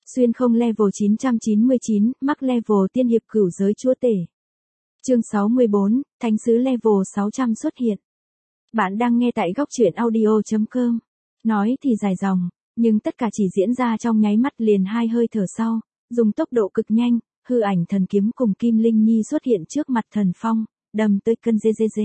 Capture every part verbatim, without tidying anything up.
Xuyên không level chín trăm chín mươi chín, mắc level tiên hiệp cửu giới chúa tể. Chương sáu mươi bốn, Thánh sứ level sáu trăm xuất hiện. Bạn đang nghe tại góc truyện audio chấm com. Nói thì dài dòng, nhưng tất cả chỉ diễn ra trong nháy mắt liền hai hơi thở sau, dùng tốc độ cực nhanh, hư ảnh thần kiếm cùng Kim Linh Nhi xuất hiện trước mặt Thần Phong, đâm tới cân dê dê dê.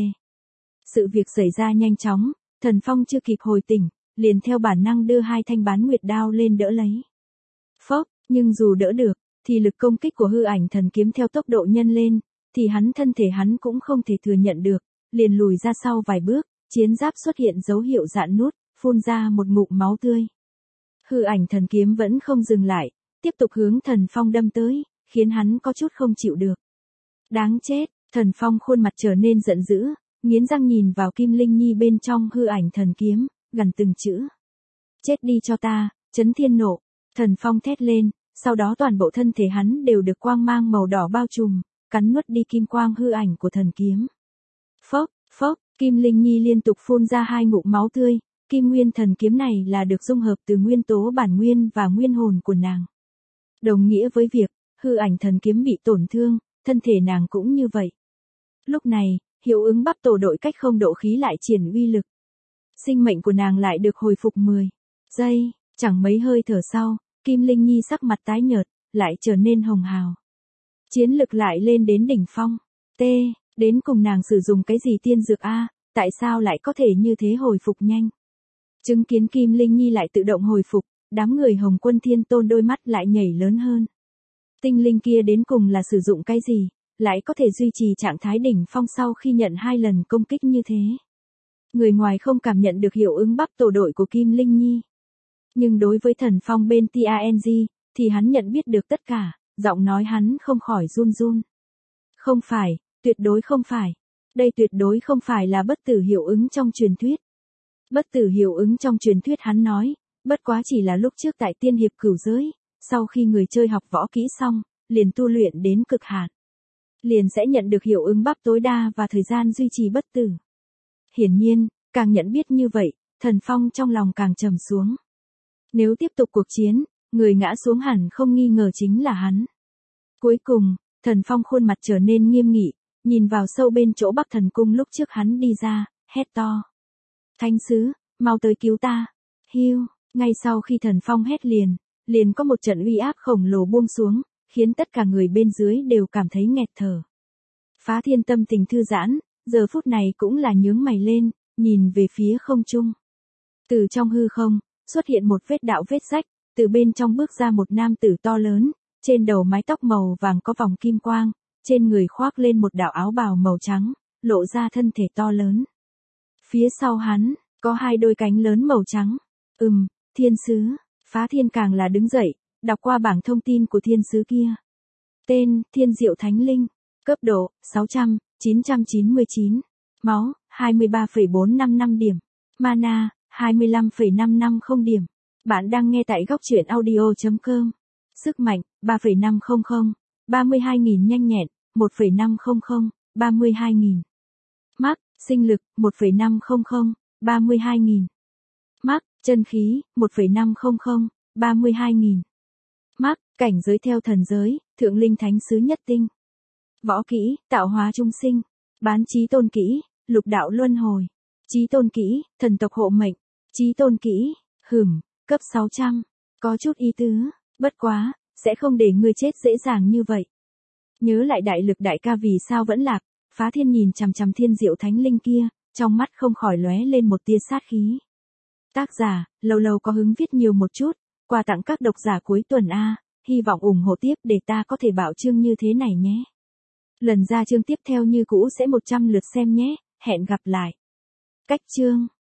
Sự việc xảy ra nhanh chóng, Thần Phong chưa kịp hồi tỉnh, liền theo bản năng đưa hai thanh bán nguyệt đao lên đỡ lấy. Phốc, nhưng dù đỡ được, thì lực công kích của hư ảnh thần kiếm theo tốc độ nhân lên, thì hắn thân thể hắn cũng không thể thừa nhận được, liền lùi ra sau vài bước, chiến giáp xuất hiện dấu hiệu dạn nút, phun ra một ngụm máu tươi. Hư ảnh thần kiếm vẫn không dừng lại, tiếp tục hướng Thần Phong đâm tới, khiến hắn có chút không chịu được. Đáng chết, Thần Phong khuôn mặt trở nên giận dữ, nghiến răng nhìn vào Kim Linh Nhi bên trong hư ảnh thần kiếm, gằn từng chữ. Chết đi cho ta, chấn thiên nộ. Thần Phong thét lên, sau đó toàn bộ thân thể hắn đều được quang mang màu đỏ bao trùm, cắn nuốt đi kim quang hư ảnh của thần kiếm. Phốc, phốc, Kim Linh Nhi liên tục phun ra hai ngụm máu tươi, kim nguyên thần kiếm này là được dung hợp từ nguyên tố bản nguyên và nguyên hồn của nàng. Đồng nghĩa với việc, hư ảnh thần kiếm bị tổn thương, thân thể nàng cũng như vậy. Lúc này, hiệu ứng bắp tổ đội cách không độ khí lại triển uy lực. Sinh mệnh của nàng lại được hồi phục mười giây, chẳng mấy hơi thở sau, Kim Linh Nhi sắc mặt tái nhợt, lại trở nên hồng hào. Chiến lực lại lên đến đỉnh phong. T, đến cùng nàng sử dụng cái gì tiên dược a, tại sao lại có thể như thế hồi phục nhanh? Chứng kiến Kim Linh Nhi lại tự động hồi phục, đám người Hồng Quân Thiên Tôn đôi mắt lại nhảy lớn hơn. Tinh linh kia đến cùng là sử dụng cái gì, lại có thể duy trì trạng thái đỉnh phong sau khi nhận hai lần công kích như thế? Người ngoài không cảm nhận được hiệu ứng bắp tổ đội của Kim Linh Nhi. Nhưng đối với Thần Phong bên tê a en giê, thì hắn nhận biết được tất cả, giọng nói hắn không khỏi run run. Không phải, tuyệt đối không phải. Đây tuyệt đối không phải là bất tử hiệu ứng trong truyền thuyết. Bất tử hiệu ứng trong truyền thuyết hắn nói, bất quá chỉ là lúc trước tại tiên hiệp cửu giới, sau khi người chơi học võ kỹ xong, liền tu luyện đến cực hạn, liền sẽ nhận được hiệu ứng bắp tối đa và thời gian duy trì bất tử. Hiển nhiên, càng nhận biết như vậy, Thần Phong trong lòng càng trầm xuống. Nếu tiếp tục cuộc chiến, người ngã xuống hẳn không nghi ngờ chính là hắn. Cuối cùng, Thần Phong khuôn mặt trở nên nghiêm nghị, nhìn vào sâu bên chỗ Bắc Thần Cung lúc trước hắn đi ra, hét to. Thánh sứ, mau tới cứu ta. Hiu, ngay sau khi Thần Phong hét liền, liền có một trận uy áp khổng lồ buông xuống, khiến tất cả người bên dưới đều cảm thấy nghẹt thở. Phá Thiên tâm tình thư giãn, giờ phút này cũng là nhướng mày lên, nhìn về phía không trung. Từ trong hư không, xuất hiện một vết đạo vết rách, từ bên trong bước ra một nam tử to lớn, trên đầu mái tóc màu vàng có vòng kim quang, trên người khoác lên một đạo áo bào màu trắng, lộ ra thân thể to lớn. Phía sau hắn, có hai đôi cánh lớn màu trắng. Ừm, thiên sứ. Phá Thiên càng là đứng dậy, đọc qua bảng thông tin của thiên sứ kia. Tên, Thiên Diệu Thánh Linh. Cấp độ, sáu trăm, chín trăm chín mươi chín. Máu, hai mươi ba phẩy bốn năm năm điểm. Mana, hai mươi lăm phẩy năm năm không điểm. Bạn đang nghe tại góc truyện audio chấm com. Sức mạnh, ba phẩy năm không không. ba mươi hai nghìn nhanh nhẹn, một phẩy năm không không. ba mươi hai nghìn. Mắc, sinh lực, một phẩy năm không không. ba mươi hai nghìn. Mắc, chân khí, một phẩy năm không không. ba mươi hai nghìn. Mắc, cảnh giới theo thần giới, thượng linh thánh sứ nhất tinh. Võ kỹ, tạo hóa trung sinh. Bán chí tôn kỹ, lục đạo luân hồi. Chí tôn kỹ, thần tộc hộ mệnh. Chí tôn kỹ, hửm, cấp sáu trăm. Có chút ý tứ, bất quá, sẽ không để ngươi chết dễ dàng như vậy. Nhớ lại đại lực đại ca vì sao vẫn lạc, Phá Thiên nhìn chằm chằm Thiên Diệu Thánh Linh kia, trong mắt không khỏi lóe lên một tia sát khí. Tác giả, lâu lâu có hứng viết nhiều một chút, quà tặng các độc giả cuối tuần a, hy vọng ủng hộ tiếp để ta có thể bảo chương như thế này nhé. Lần ra chương tiếp theo như cũ sẽ một trăm lượt xem nhé, hẹn gặp lại. Cách chương